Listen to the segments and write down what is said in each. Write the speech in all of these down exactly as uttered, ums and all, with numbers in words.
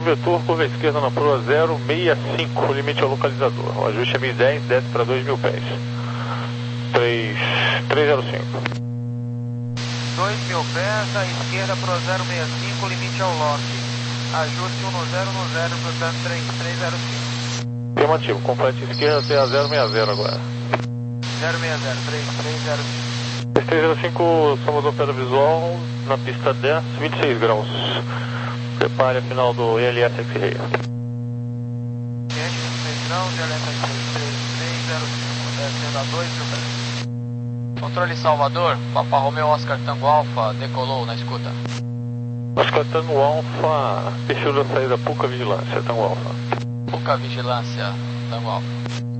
Vetor, curva esquerda na proa zero seis cinco, limite ao localizador. O ajuste é mil e dez, desce para dois mil pés. três zero cinco. dois mil pés, à esquerda proa zero seis cinco, limite ao lock. Ajuste um zero um zero, portanto três três zero cinco. Afirmativo, complete esquerda até a zero seis zero agora. zero seis zero, três três zero cinco. três três zero cinco, Salvador Pedra Visual, na pista dez, vinte e seis graus. Prepare a final do I L S X-Ray. vinte e seis graus, I L S X-Ray três três zero cinco, descendo a dois mil pés. Controle Salvador, Papa Romeo Oscar Tango Alpha, decolou na escuta. Oscar Tango Alpha, perfil da saída Puca Vigilância, Tango Alpha. Puca Vigilância, Tango Alpha.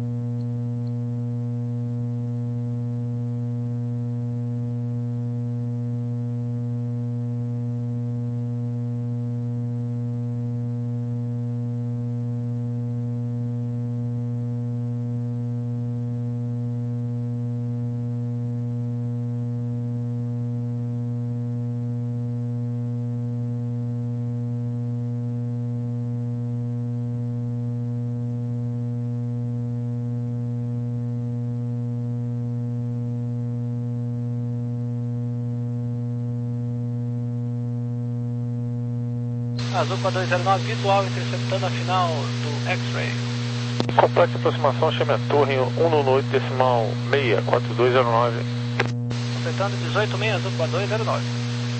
Azul para dois zero nove, visual interceptando a final do X-Ray. Complete aproximação, chame a torre um oito decimal seis, quatro dois zero nove. Completando dezoito seis, azul para dois zero nove.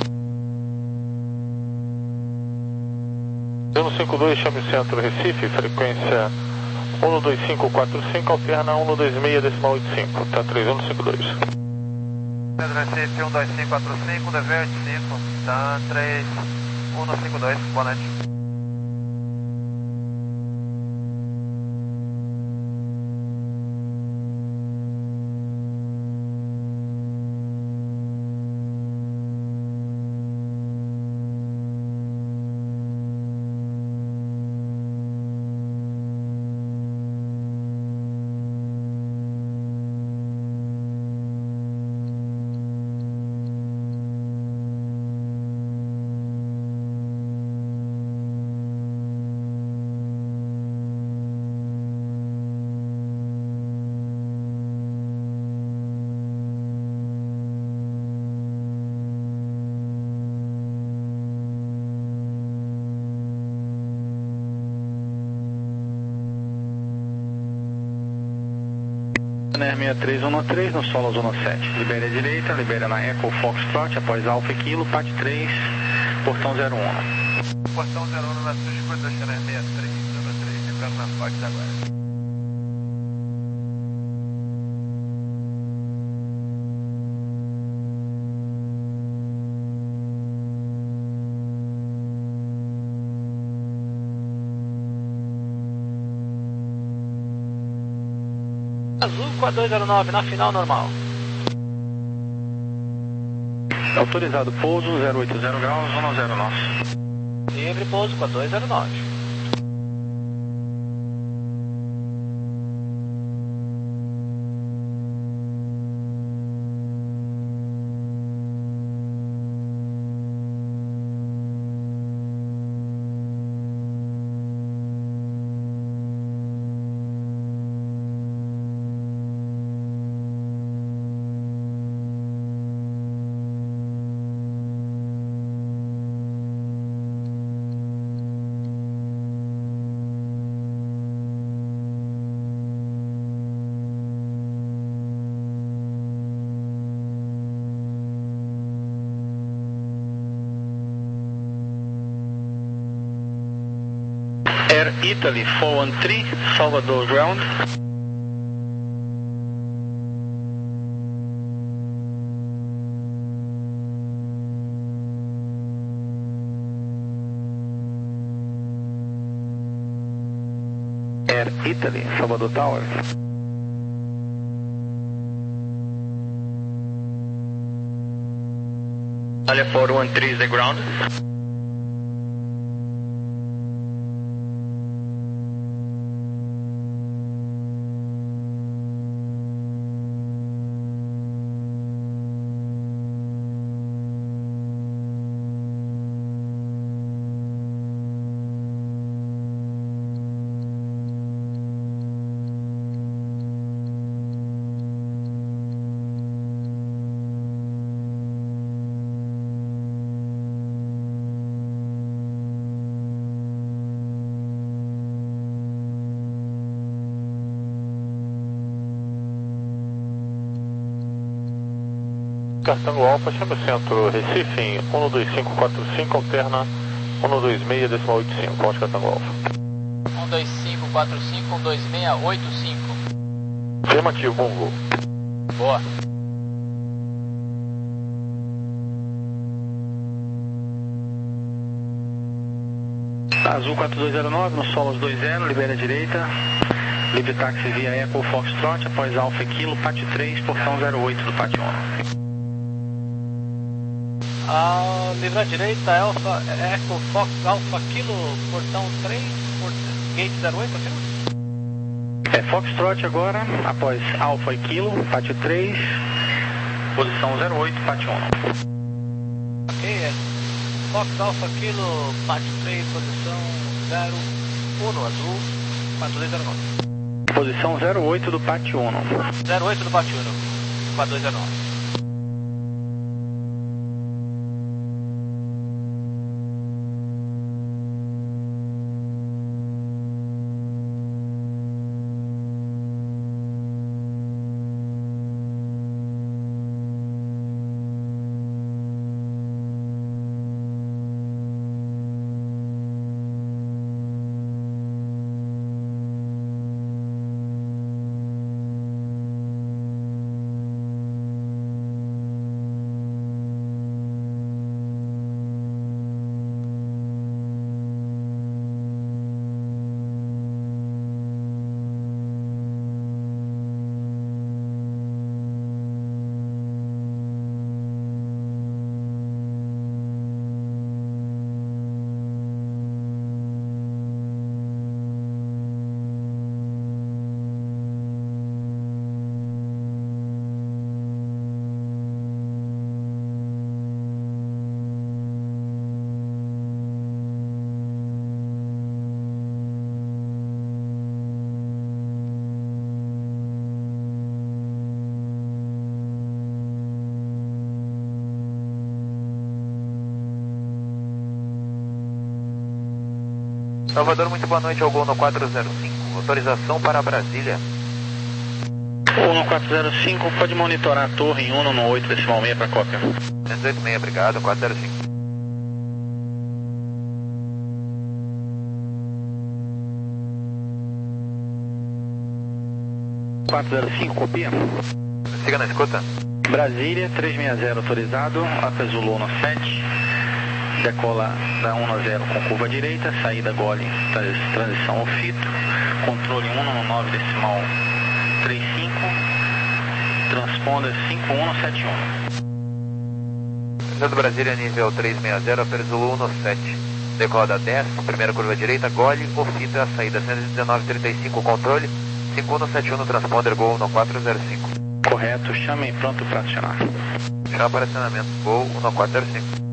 um cinco dois, chame o centro Recife, frequência um dois cinco quatro cinco, alterna um dois seis decimal oito cinco, tá três um cinco dois. Centro Recife um dois cinco quatro cinco, D V oito cinco, tá três um cinco dois, boa noite. sessenta e três um três no solo zona sete. Libere a direita, libera na Echo Foxtrot, após Alfa e Kilo, P A T três, portão zero um. Portão zero um na sua escuta, sessenta e três um três, lembrando na Fox agora. Azul com a dois zero nove na final normal. Autorizado pouso zero oito zero graus, zona zero nosso. Livre pouso com a dois zero nove. Air Italy quatro um três, Salvador ground. Air Italy, Salvador Tower. Italia quatro um três, the ground. Cartango Alfa, chama o centro Recife em um dois cinco quatro cinco, alterna um dois seis, decimal oito cinco, Oscar Tango Alfa. um dois cinco quatro cinco, um dois seis oito cinco. Afirmativo, bom voo. Boa. Azul quatro dois zero nove, no Solos dois zero, libera a direita. Livre táxi via Echo Foxtrot, após Alfa Kilo, Pátio três, portão zero oito do Pátio um. Ah, livre à direita, Alfa, Echo Fox, Alfa Kilo, portão três, port, gate zero oito, afirma? É Foxtrot agora, após Alfa e Kilo, Pátio três, posição zero oito, Pátio um. Ok, é Fox Alfa Kilo, Pátio três, posição zero um, azul, quatro dois zero nove. Posição zero oito do Pátio um. zero oito do Pátio um, quatro dois zero nove. Salvador, muito boa noite ao Gol no quatro zero cinco. Autorização para Brasília. Gol no quatro zero cinco, pode monitorar a torre em um no oito decimal seis para cópia. duzentos e oito seis, obrigado, quatro zero cinco. quatro zero cinco, copia. Siga na escuta. Brasília, trezentos e sessenta autorizado, Alfa Zulu no sete. Decola da um a zero com curva direita, saída gole, transição ao fito, controle um no nove decimal trinta e cinco, transponder cinco um sete um. Centro Brasília, nível trezentos e sessenta, Alfa Zulu um no sete. Decola da dez, primeira curva direita, gole, o fito, a saída cento e dezenove trinta e cinco, controle, cinco um sete um no transponder, Gol no quatro zero cinco. Correto, chame pronto para acionar. Chama para acionamento, Gol no quatro zero cinco.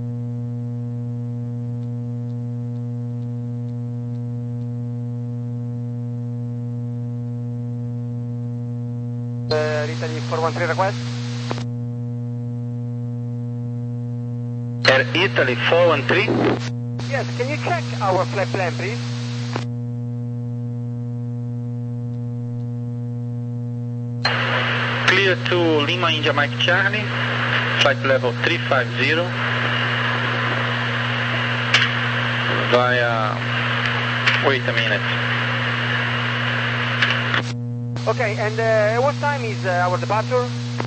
Uh, Italy four one three request. Air Italy four one three. Yes, can you check our flight plan, please? Clear to Lima India Mike Charlie, flight level three five zero, via, wait a minute. Okay, and uh, what time is uh, our departure?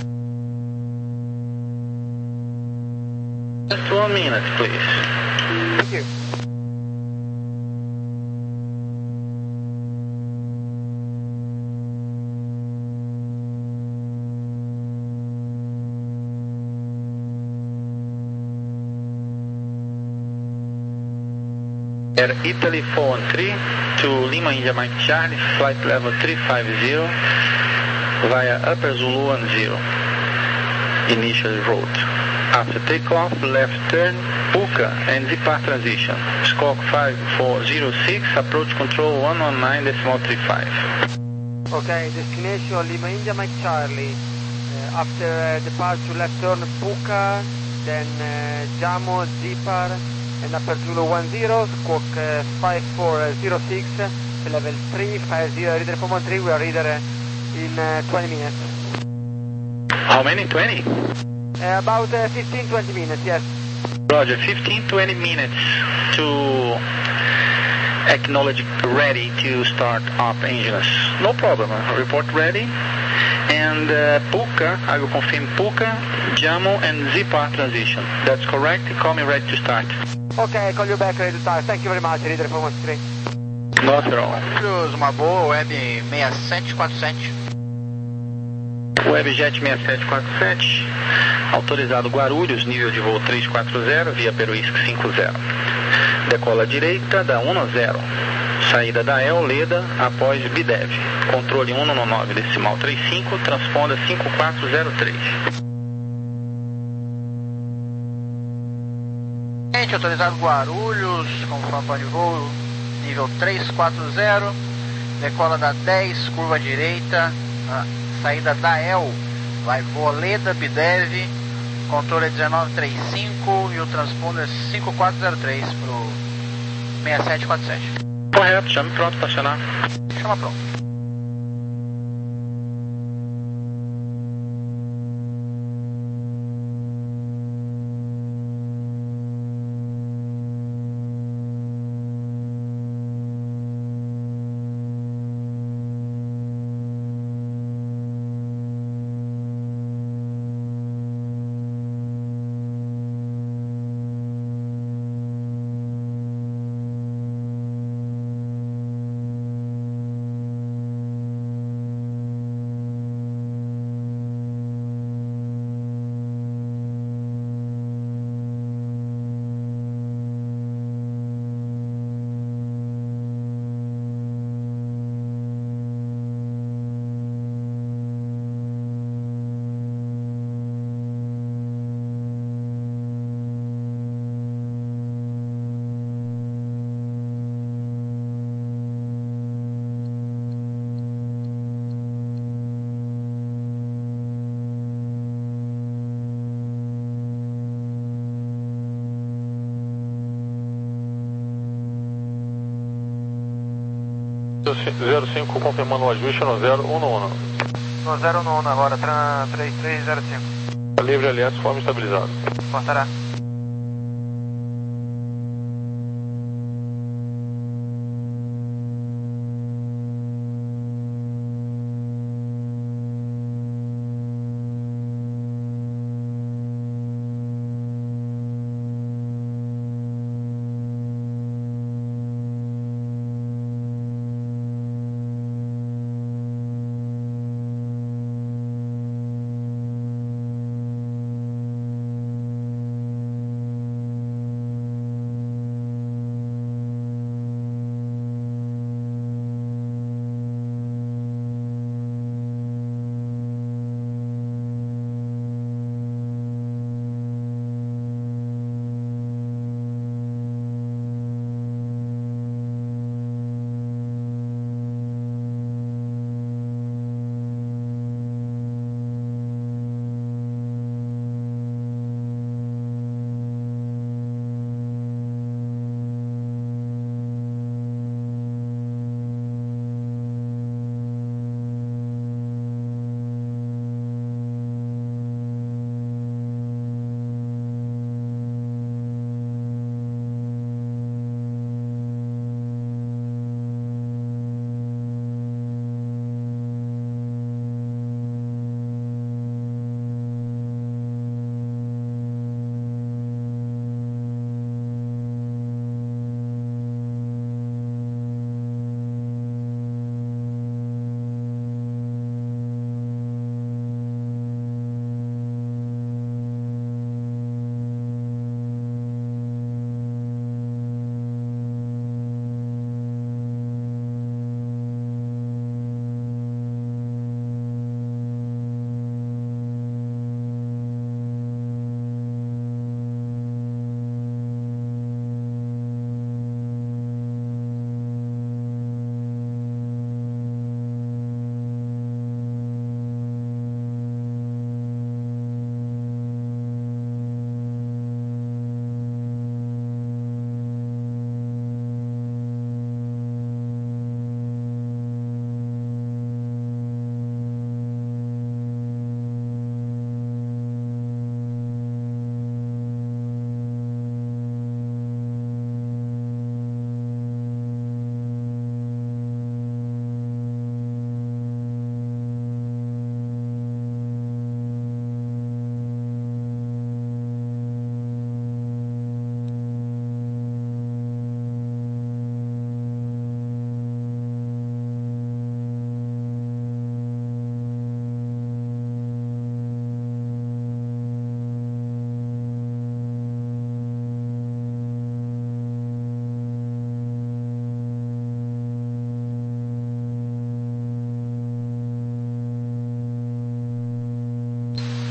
Just one minute, please. Thank you. Air Italy four one three to Lima India Mike Charlie, flight level three five zero, via Upper Zulu one zero, initial route. After takeoff, left turn, Puka and depart transition. Squawk five four zero six, approach control one one nine decimal three five. Okay, destination Lima India Mike Charlie. Uh, after uh, departure, left turn Puka, then uh, Jamo, Zipar, and Upper Zulu one zero, squawk uh, five four zero six, level three five zero, reader four one three, we are reader uh, in uh, twenty minutes. How many? twenty? Uh, about uh, fifteen to twenty minutes, yes. Roger, fifteen to twenty minutes to acknowledge ready to start up engines. No problem, uh, report ready. And uh, Puka, I will confirm Puka, Jamo and Zipar transition. That's correct, call me ready to start. Okay, I call you back ready to start. Thank you very much, Leader four one three. Not at all. Guarulhos, uma boa, Web seis sete quatro sete. Webjet seis sete quatro sete, autorizado Guarulhos, nível de voo três quatro zero, via Peruísco cinquenta. Decola à direita da dez, saída da El Leda após Bidev. Controle cento e nove decimal trinta e cinco, transponda cinco quatro zero três. Gente, autorizado Guarulhos, conforme plano de voo, nível três quatro zero, decola da dez, curva à direita, a saída da El, vai voa Leda, Bidev, controle é dezenove trinta e cinco e o transponder cinco quatro zero três para o seis sete quatro sete. Correto, chame pronto para acionar. Chama pronto. zero cinco confirmando o ajuste no zero um um. No zero um um agora, três três zero cinco. Livre L S, forma estabilizado. Portará.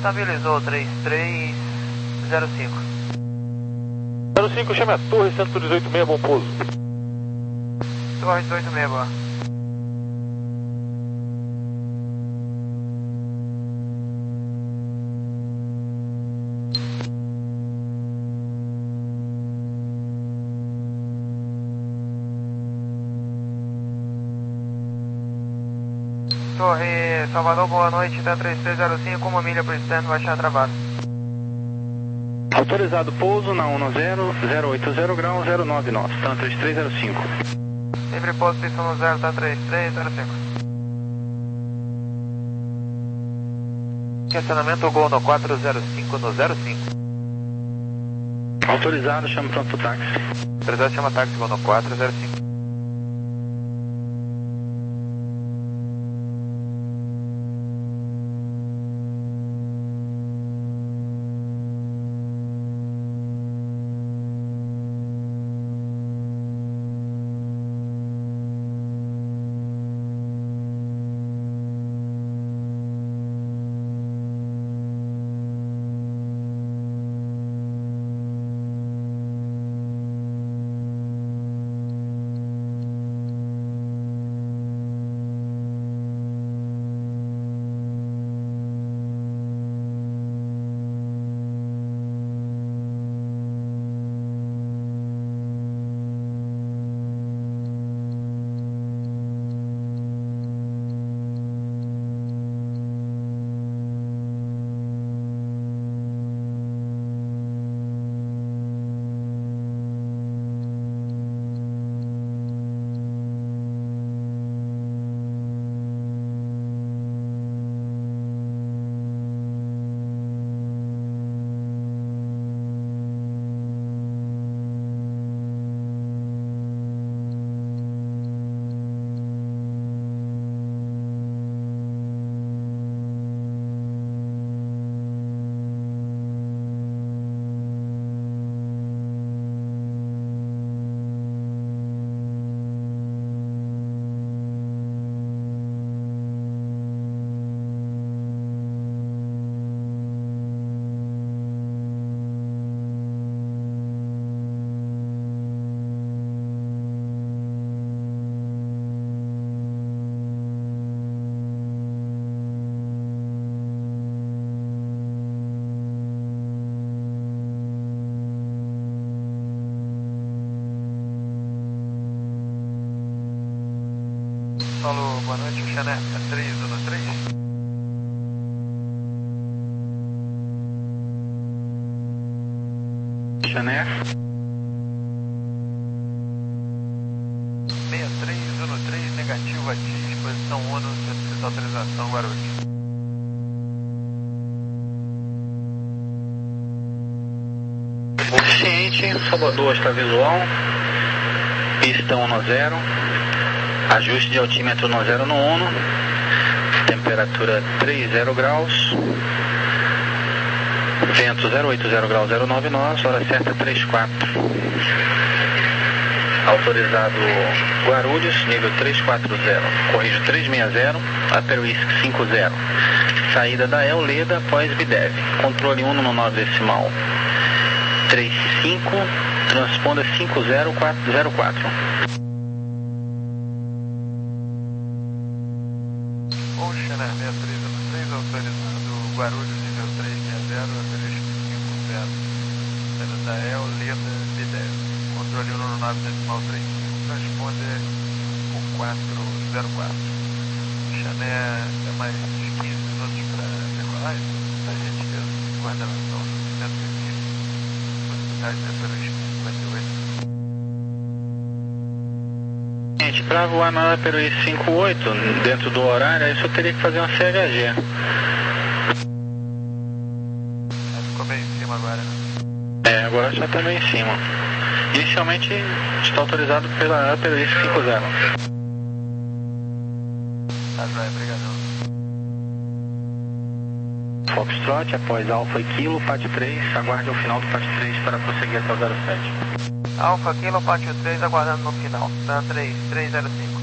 Estabilizou três três zero cinco. zero cinco, chame a torre cento e dezoito seis, bom pouso. Torre dezoito seis, boa. Torre Salvador, boa noite, T três três zero cinco, uma milha para o externo, baixar travado. Autorizado pouso na um zero, zero oito zero grau, zero nove nove, T três três zero cinco. Livre pouso, pista zero, T três três zero cinco. Estacionamento Gol no quatro zero cinco no zero cinco. Autorizado, chama pronto pro táxi. Autorizado, chama táxi Gol no quatro zero cinco. Solo, boa noite, Xané, é três um três. Xané. seis três um três, negativo, atinge, posição um, solicita autorização, Guarulhos. Ciente, Salvador está visual, pista um zero, ajuste de altímetro um zero no Uno, temperatura trinta graus, vento zero oito zero grau, zero nove nós, hora certa três quatro. Autorizado Guarulhos, nível três quatro zero, corrijo três seis zero, Upper Whisk cinco zero, saída da El Leda após Bidev, controle um no nove decimal, três cinco, transponda cinco zero quatro zero quatro. Ocean seis três um três, autorizado Guarulhos, nível três seis zero, Upper Whisk cinco zero, saída da El Leda Bidev, controle um no nove decimal três cinco, transponder por quatro zero quatro. Xané é mais quinze minutos para decolar, a gente guarda a noção cento e vinte, possibilidade de Upper Whisk cinquenta e oito. Gente, para voar na Upper Whisk cinquenta e oito, dentro do horário, aí só teria que fazer uma C H G. Ficou bem em cima agora, né? É, agora já está bem em cima. Inicialmente está autorizado pela Upper Whisk cinco zero. Tá, joia, obrigadão. Foxtrot, após Alfa e Kilo, P A T três, aguarde ao final do P A T três para prosseguir até o zero sete. Alfa Kilo, P A T três, aguardando no final, da três três zero cinco.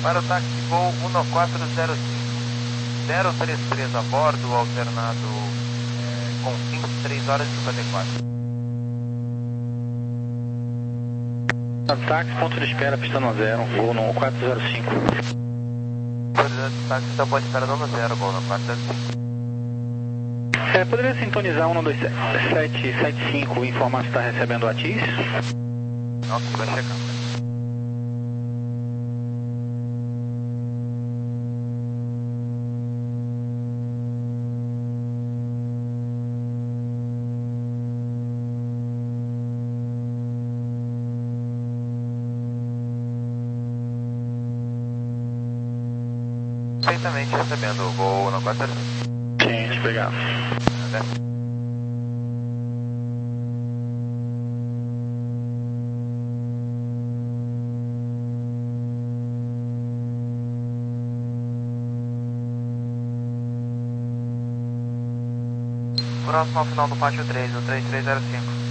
Para o táxi voo um quatro zero cinco, zero três três a bordo, alternado é, com vinte e três horas e cinquenta e quatro. Táxi, ponto de espera, pista no zero, gol no quatro zero cinco. Táxi, está ponto de espera no zero, gol no quatro zero cinco. É, poderia sintonizar um dois sete sete cinco e informar se está recebendo o A T I S? Ok, vai checar. Perfeitamente recebendo o voo no quatro zero cinco. Sim, deixa eu pegar. Próximo ao final do pátio três, o três três zero cinco.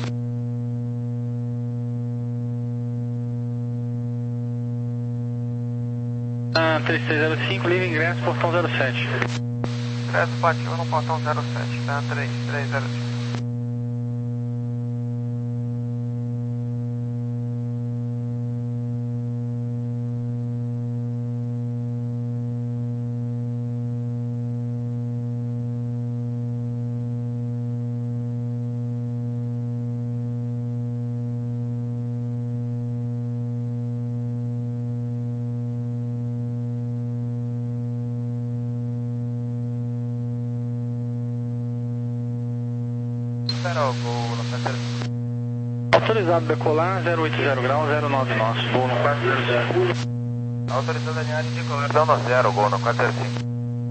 Ah, três três zero cinco, livre ingresso, portão zero sete. Ingresso pátio no portão zero sete, tá? três três zero cinco. Espera o gol no quatro zero cinco. Autorizado decolar, zero oito zero grau, zero nove nosso, voo no quatro zero zero. Autorizado a linhagem de conversão no zero, gol no quatro zero cinco.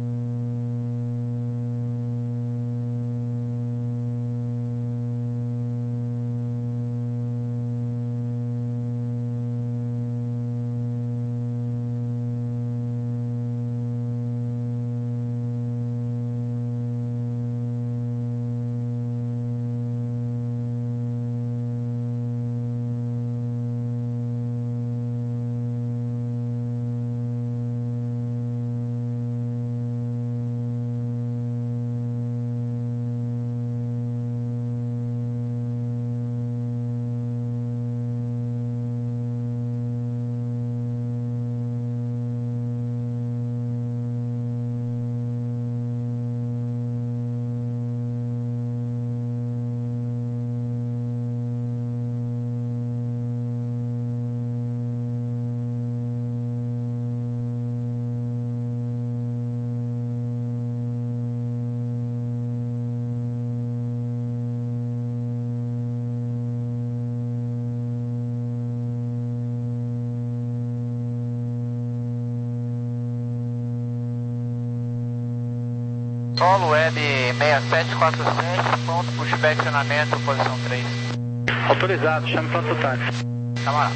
Solo Web seis sete quatro sete, ponto pushback acionamento, posição três. Autorizado, chame pronto táxi. Camarada.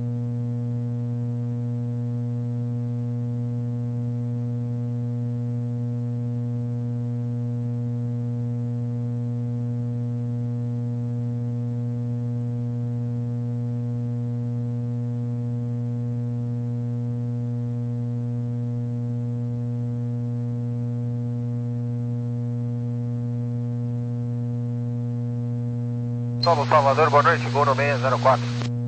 Solo Salvador, boa noite, gol no seis zero quatro.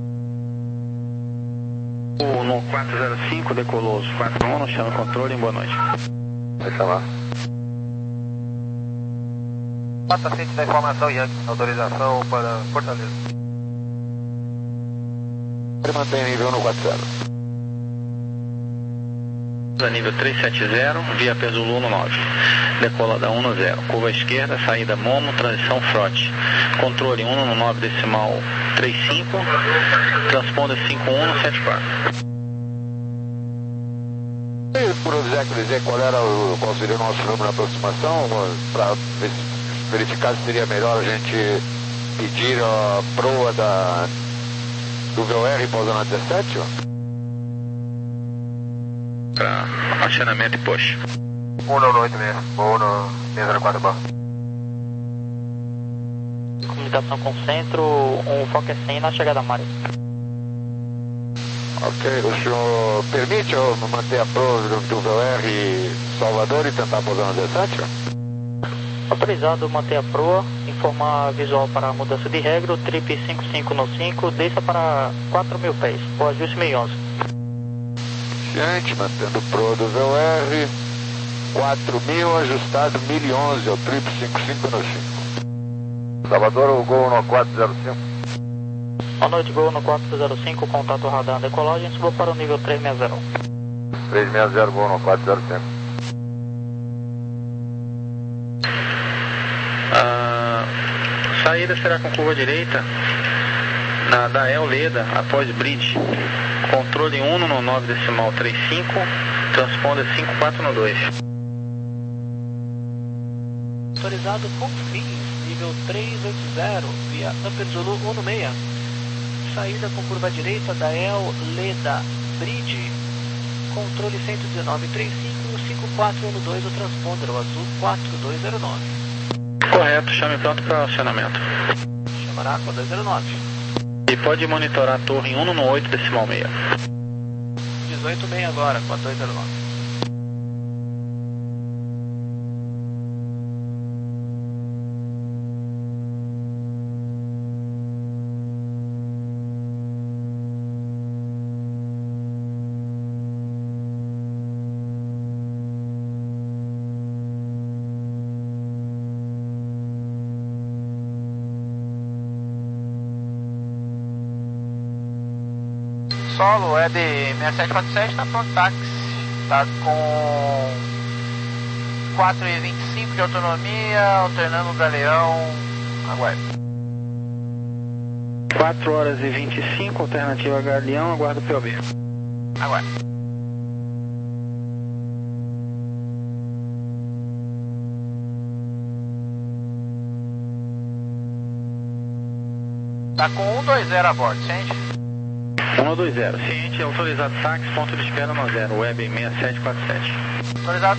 O no quatro zero cinco, decoloso, quatro um, chama o controle, boa noite. Vai falar. Passa ciente da informação, Yankee, autorização para Fortaleza. Ele mantém nível no quatro zero. Nível três sete zero, via Perzulu no nove. Decola da um no zero. Curva esquerda, saída Momo, transição Frote. Controle um no nove decimal trinta e cinco. Transponder cinco um no sete quatro. Por exemplo, dizer qual, era o, qual seria o nosso número de aproximação, para verificar se seria melhor a gente pedir a proa da, do V O R pousando na dezessete? Ó. Para acionamento e push. um no oito mesmo, voo no seis zero quatro barra. Comunicação com o centro, o foco é cem na chegada a Mário. Ok, o senhor permite eu manter a proa do V R Salvador e tentar pousar no dezessete? Autorizado manter a proa, informar visual para a mudança de regra, o trip cinco cinco no cinco, desça para quatro mil pés, o ajuste mil e onze. Ciente, mantendo proa do V R, quatro mil, ajustado mil e onze, é o trip cinco cinco no cinco. Salvador, o Gol no quatro zero cinco. Boa noite, Gol no quatro zero cinco, contato radar decolagem, suba para o nível três seis zero. três seis zero, Gol no quatro zero cinco. A saída será com curva direita na da El Leda, após bridge. Controle um no nove decimal trinta e cinco, transponder cinco quatro no dois. Autorizado com fins, nível três oito zero, via Upper Zulu um no seis. Saída com curva direita da El Leda, bridge. Controle cento e dezenove trinta e cinco, cinco quatro um no dois, o transponder, o azul quatro dois zero nove. Correto, chame pronto para acionamento. Chamará com dois zero nove. E pode monitorar a torre em um no oito decimal seis. dezoito seis agora, com a dois zero nove. Solo é de seis sete quatro sete, está pronto táxi, está com quatro e vinte e cinco de autonomia, alternando o Galeão, aguarde. quatro horas e vinte e cinco, alternativa Galeão, aguardo o P O B. Aguarde. Está com um dois zero a bordo, sente? um dois zero, ciente, autorizado táxi, ponto de espera no zero, web seis sete quatro sete. Autorizado